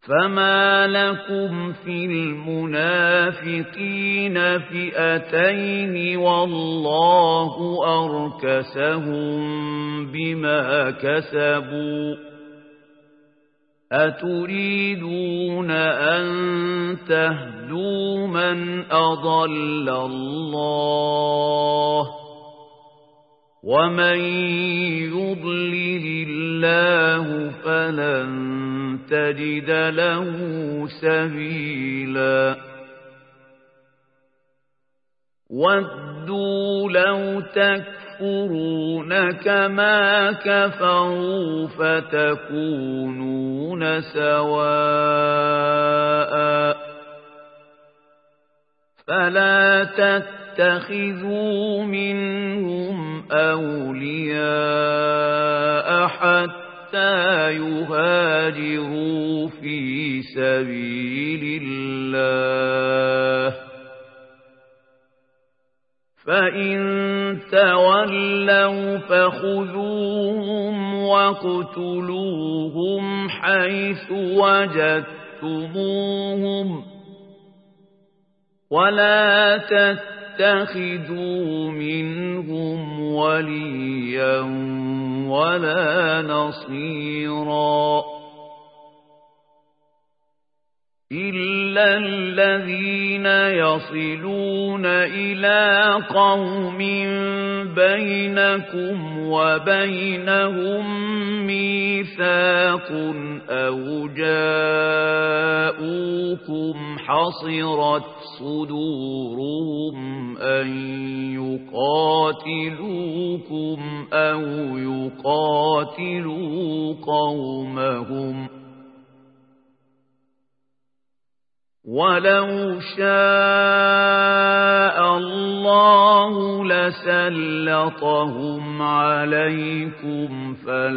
فما لكم في المنافقين فئتين والله أركسهم بما كسبوا أتريدون أن تهدوا من أضل الله ومن يضلل الله فلن تجد له سبيلا ودوا لو تكفرون كما كفروا فتكونون سواء فلا تتخذوا منهم أولياء حتى يهاجروا في سبيل الله فإن تولوا فخذوهم واقتلوهم حيث وجدتموهم ولا تتخذوا منهم وليا ولا نصيرا إلا الذين يصلون إلى قوم بينكم وبينهم ميثاق أو جاءوكم حصرت صدورهم أن يقاتلوكم أو يقاتلوا قومهم ولو شاء الله لسلطهم عليكم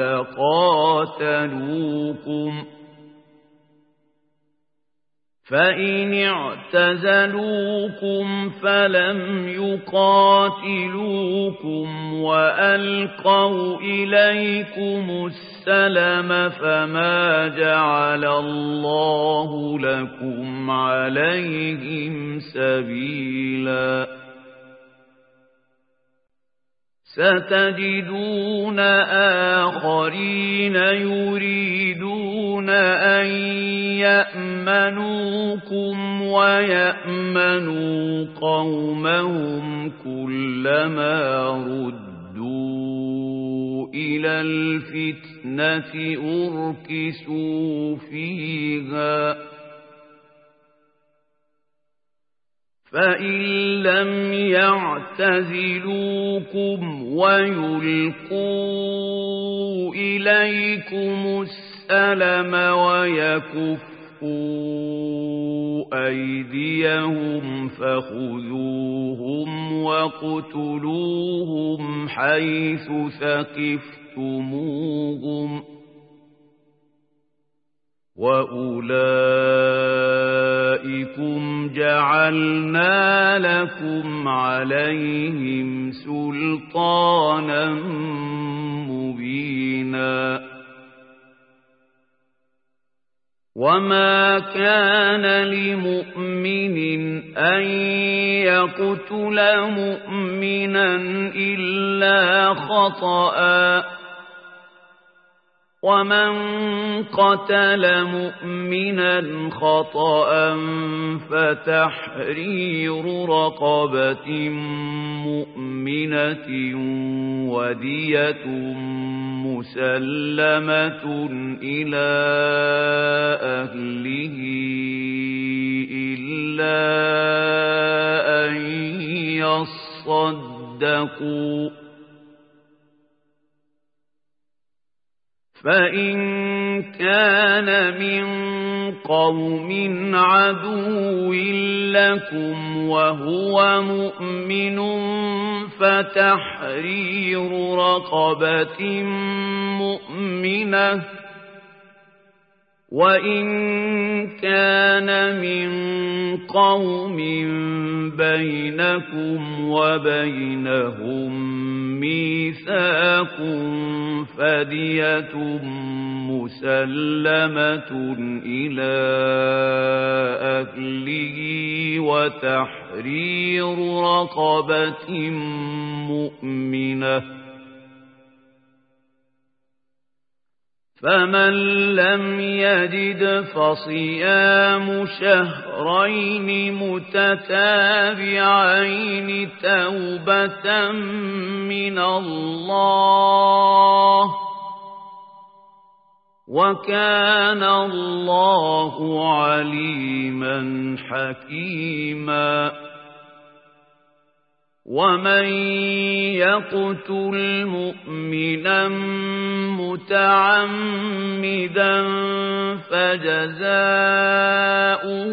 فلقاتلوكم فإن اعتزلوكم فلم يقاتلوكم وألقوا إليكم السلم فما جعل الله لكم عليهم سبيلا ستجدون آخرين يريدون أن يأمنوكم ويأمنوا قومهم كلما ردوا إلى الفتنة أركسوا فيها فإن لم يعتزلوكم ويلقوا إليكم السلم ويكفوا أيديهم فخذوهم واقتلوهم حيث ثقفتموهم وأولئكم جعلنا لكم عليهم سلطانا مبينا وما كان لمؤمن أن يقتل مؤمنا إلا خطأ ومن قتل مؤمنا خطأ فتحرير رقبة مؤمنة ودية مسلمة إلى أهله إلا أن يصدقوا فإن كان من قوم عدو لكم وهو مؤمن فتحرير رقبة مؤمنة وإن كان من قوم بينكم وبينهم ميثاق فدية مسلمة إلى أهله وتحرير رقبة مؤمنة فمن لم يجد فصيام شهرين متتابعين توبة من الله وكان الله عليما حكيما ومن يقتل مؤمنا متعمدا فجزاؤه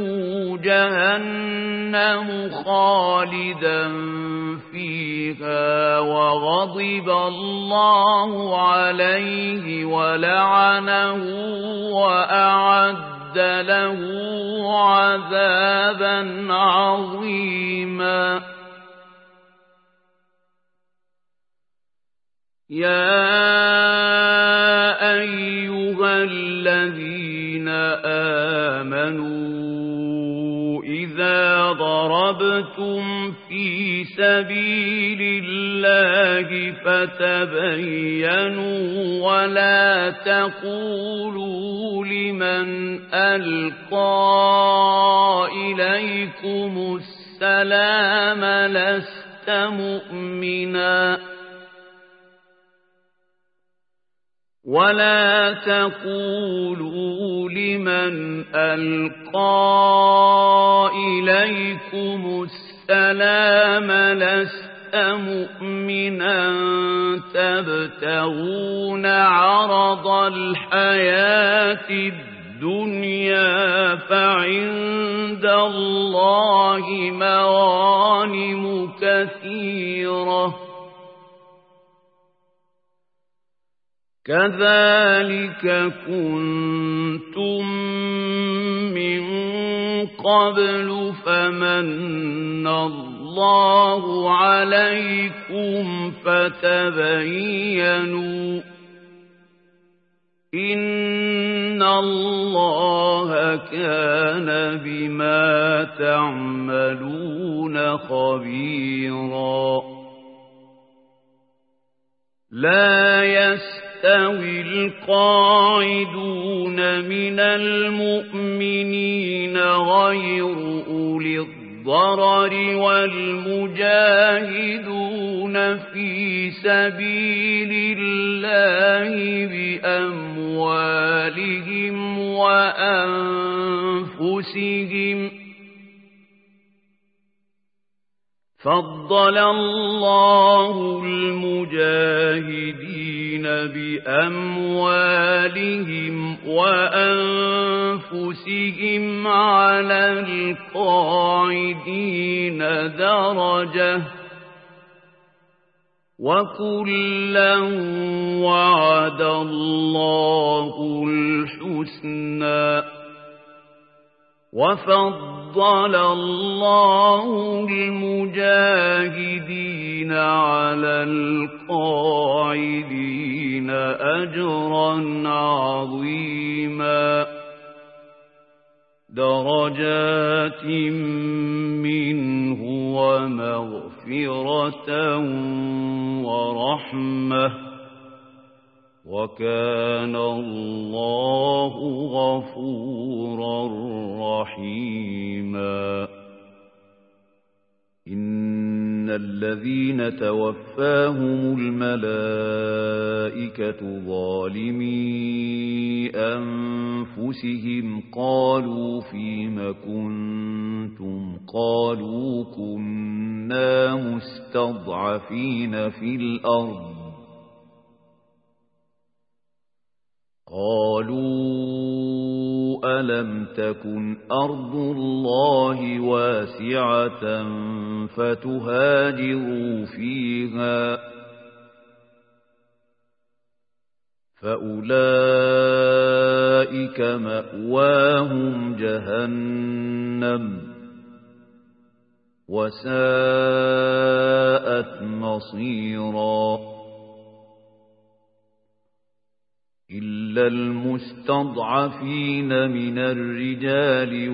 جهنم خالدا فيها وغضب الله عليه ولعنه وأعد له عذابا عظيما يا أيها الذين آمنوا إذا ضربتم في سبيل الله فتبينوا ولا تقولوا لمن ألقى إليكم السلام لست مؤمنا ولا تقولوا لمن ألقى إليكم السلام لست مؤمنا تبتغون عرض الحياة الدنيا فعند الله مغانم كثيرة كذلك كنتم من قبل فمن الله عليكم فتبينوا إن الله كان بما تعملون خبيرا لا يستوي القاعدون من المؤمنين غير أولي الضرر والمجاهدون في سبيل الله بأموالهم وأنفسهم فضل الله المجاهدين بأموالهم وأنفسهم على القاعدين درجة وكلا وعد الله الحسنى وفضل الله المجاهدين على القاعدين أجرا عظيما درجات منه ومغفرة ورحمة وكان الله غفورا رحيما إن الذين توفاهم الملائكة ظالمي أنفسهم قالوا فيم كنتم قالوا كنا مستضعفين في الأرض قالوا ألم تكن أرض الله واسعة فتهاجروا فيها فأولئك مأواهم جهنم وساءت مصيرا إلا المستضعفين من الرجال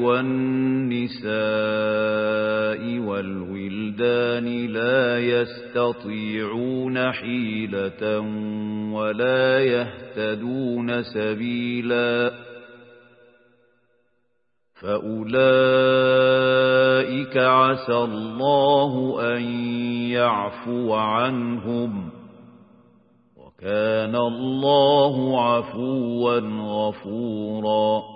والنساء والولدان لا يستطيعون حيلة ولا يهتدون سبيلا فأولئك عسى الله أن يعفو عنهم وكان الله عفوا غفورا